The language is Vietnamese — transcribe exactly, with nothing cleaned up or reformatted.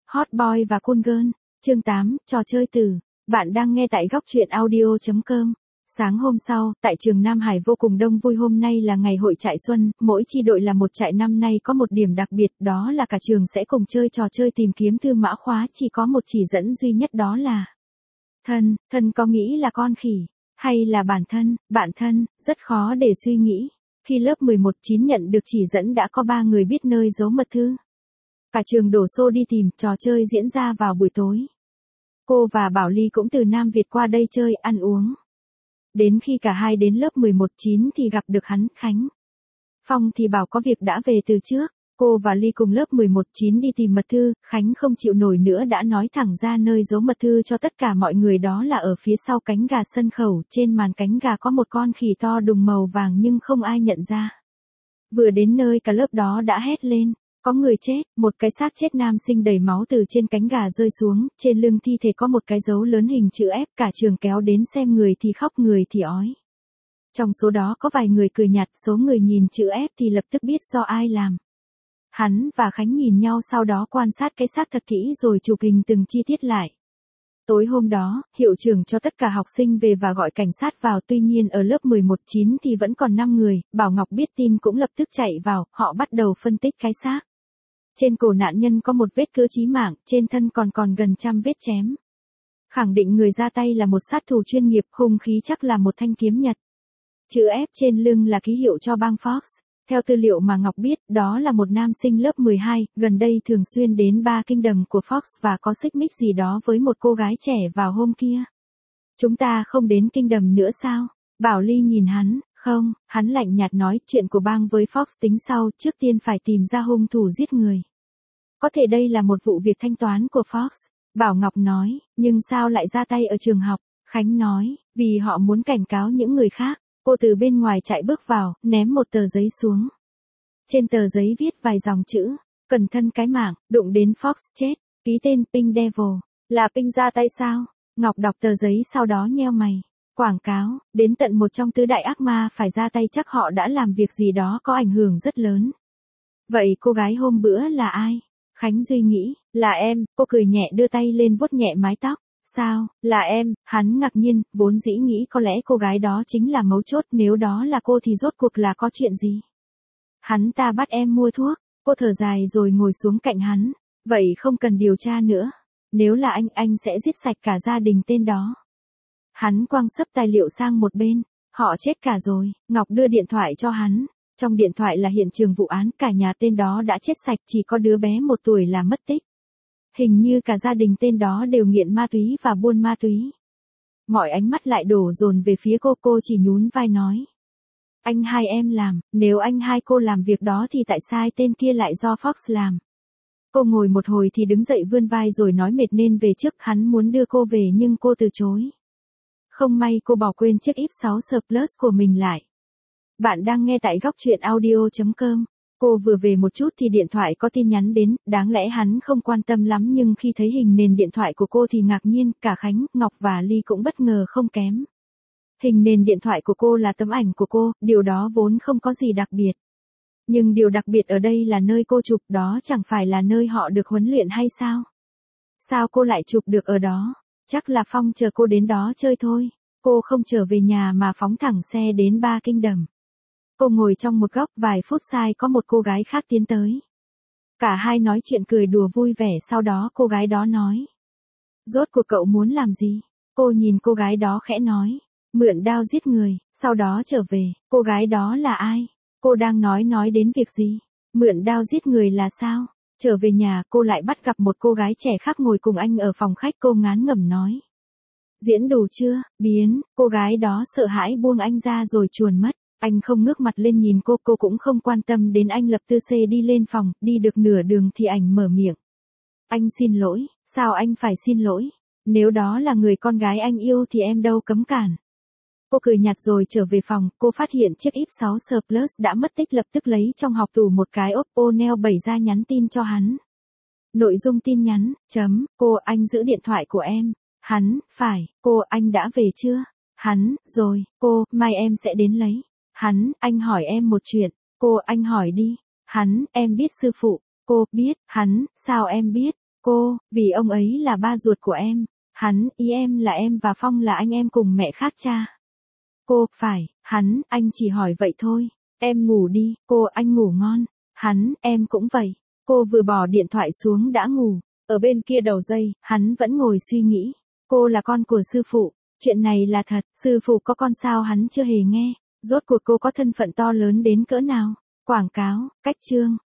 Hot Boy và Cool Girl, chương tám, trò chơi từ. Bạn đang nghe tại góc truyện audio chấm com. Sáng hôm sau, tại trường Nam Hải vô cùng đông vui. Hôm nay là ngày hội trại xuân, mỗi chi đội là một trại. Năm nay có một điểm đặc biệt, đó là cả trường sẽ cùng chơi trò chơi tìm kiếm thư mã khóa. Chỉ có một chỉ dẫn duy nhất, đó là thân. Thân có nghĩ là con khỉ, hay là bản thân, bạn thân, rất khó để suy nghĩ. Khi lớp mười một chín nhận được chỉ dẫn đã có ba người biết nơi giấu mật thư. Cả trường đổ xô đi tìm. Trò chơi diễn ra vào buổi tối. Cô và Bảo Ly cũng từ Nam Việt qua đây chơi, ăn uống. Đến khi cả hai đến lớp mười một chín thì gặp được hắn, Khánh. Phong thì bảo có việc đã về từ trước. Cô và Ly cùng lớp mười một chín đi tìm mật thư. Khánh không chịu nổi nữa đã nói thẳng ra nơi giấu mật thư cho tất cả mọi người, đó là ở phía sau cánh gà sân khấu. Trên màn cánh gà có một con khỉ to đùng màu vàng nhưng không ai nhận ra. Vừa đến nơi cả lớp đó đã hét lên. Có người chết, một cái xác chết nam sinh đầy máu từ trên cánh gà rơi xuống, trên lưng thi thể có một cái dấu lớn hình chữ F, cả trường kéo đến xem, người thì khóc người thì ói. Trong số đó có vài người cười nhạt, số người nhìn chữ F thì lập tức biết do ai làm. Hắn và Khánh nhìn nhau, sau đó quan sát cái xác thật kỹ rồi chụp hình từng chi tiết lại. Tối hôm đó, hiệu trưởng cho tất cả học sinh về và gọi cảnh sát vào, tuy nhiên ở lớp mười một chín thì vẫn còn năm người. Bảo Ngọc biết tin cũng lập tức chạy vào, họ bắt đầu phân tích cái xác. Trên cổ nạn nhân có một vết cứa chí mạng, trên thân còn còn gần trăm vết chém. Khẳng định người ra tay là một sát thủ chuyên nghiệp, hung khí chắc là một thanh kiếm nhật. Chữ F trên lưng là ký hiệu cho bang Fox. Theo tư liệu mà Ngọc biết, đó là một nam sinh lớp mười hai, gần đây thường xuyên đến Ba Kingdom của Fox và có xích mích gì đó với một cô gái trẻ vào hôm kia. Chúng ta không đến Kingdom nữa sao? Bảo Ly nhìn hắn. Không, hắn lạnh nhạt nói, chuyện của bang với Fox tính sau, trước tiên phải tìm ra hung thủ giết người. Có thể đây là một vụ việc thanh toán của Fox. Bảo Ngọc nói, nhưng sao lại ra tay ở trường học? Khánh nói, vì họ muốn cảnh cáo những người khác. Cô từ bên ngoài chạy bước vào, ném một tờ giấy xuống. Trên tờ giấy viết vài dòng chữ, cẩn thận cái mạng, đụng đến Fox chết, ký tên Pink Devil. Là Pink ra tay sao? Ngọc đọc tờ giấy sau đó nheo mày. Quảng cáo, đến tận một trong tứ đại ác ma phải ra tay, chắc họ đã làm việc gì đó có ảnh hưởng rất lớn. Vậy cô gái hôm bữa là ai? Khánh Duy nghĩ, là em. Cô cười nhẹ đưa tay lên vuốt nhẹ mái tóc. Sao, là em? Hắn ngạc nhiên, vốn dĩ nghĩ có lẽ cô gái đó chính là mấu chốt, nếu đó là cô thì rốt cuộc là có chuyện gì? Hắn ta bắt em mua thuốc. Cô thở dài rồi ngồi xuống cạnh hắn. Vậy không cần điều tra nữa. Nếu là anh, anh sẽ giết sạch cả gia đình tên đó. Hắn quăng sấp tài liệu sang một bên. Họ chết cả rồi. Ngọc đưa điện thoại cho hắn. Trong điện thoại là hiện trường vụ án, cả nhà tên đó đã chết sạch, chỉ có đứa bé một tuổi là mất tích. Hình như cả gia đình tên đó đều nghiện ma túy và buôn ma túy. Mọi ánh mắt lại đổ dồn về phía cô, cô chỉ nhún vai nói. Anh hai em làm, nếu anh hai cô làm việc đó thì tại sao tên kia lại do Fox làm? Cô ngồi một hồi thì đứng dậy vươn vai rồi nói mệt nên về trước, hắn muốn đưa cô về nhưng cô từ chối. Không may cô bỏ quên chiếc ép sáu Plus của mình lại. Bạn đang nghe tại góc truyện audio chấm com. Cô vừa về một chút thì điện thoại có tin nhắn đến, đáng lẽ hắn không quan tâm lắm nhưng khi thấy hình nền điện thoại của cô thì ngạc nhiên, cả Khánh, Ngọc và Ly cũng bất ngờ không kém. Hình nền điện thoại của cô là tấm ảnh của cô, điều đó vốn không có gì đặc biệt. Nhưng điều đặc biệt ở đây là nơi cô chụp, đó chẳng phải là nơi họ được huấn luyện hay sao? Sao cô lại chụp được ở đó? Chắc là Phong chờ cô đến đó chơi thôi. Cô không trở về nhà mà phóng thẳng xe đến Ba Kingdom. Cô ngồi trong một góc, vài phút sau có một cô gái khác tiến tới. Cả hai nói chuyện cười đùa vui vẻ, sau đó cô gái đó nói. Rốt cuộc cậu muốn làm gì? Cô nhìn cô gái đó khẽ nói. Mượn đao giết người, sau đó trở về. Cô gái đó là ai? Cô đang nói nói đến việc gì? Mượn đao giết người là sao? Trở về nhà cô lại bắt gặp một cô gái trẻ khác ngồi cùng anh ở phòng khách, cô ngán ngẩm nói. Diễn đủ chưa? Biến. Cô gái đó sợ hãi buông anh ra rồi chuồn mất. Anh không ngước mặt lên nhìn cô, cô cũng không quan tâm đến anh, lập tư xe đi lên phòng, đi được nửa đường thì anh mở miệng. Anh xin lỗi. Sao anh phải xin lỗi? Nếu đó là người con gái anh yêu thì em đâu cấm cản. Cô cười nhạt rồi trở về phòng, cô phát hiện chiếc ép sáu Plus đã mất tích, lập tức lấy trong học tủ một cái Oppo Neo bảy ra nhắn tin cho hắn. Nội dung tin nhắn, chấm, cô, anh giữ điện thoại của em. Hắn, phải, cô, anh đã về chưa? Hắn, rồi, cô, mai em sẽ đến lấy. Hắn, anh hỏi em một chuyện. Cô, anh hỏi đi. Hắn, em biết sư phụ. Cô, biết. Hắn, sao em biết? Cô, vì ông ấy là ba ruột của em. Hắn, ý em là em và Phong là anh em cùng mẹ khác cha. Cô, phải, hắn, anh chỉ hỏi vậy thôi. Em ngủ đi, cô, anh ngủ ngon. Hắn, em cũng vậy. Cô vừa bỏ điện thoại xuống đã ngủ. Ở bên kia đầu dây, hắn vẫn ngồi suy nghĩ. Cô là con của sư phụ. Chuyện này là thật, sư phụ có con sao hắn chưa hề nghe. Rốt cuộc cô có thân phận to lớn đến cỡ nào. Quảng cáo, cách chương.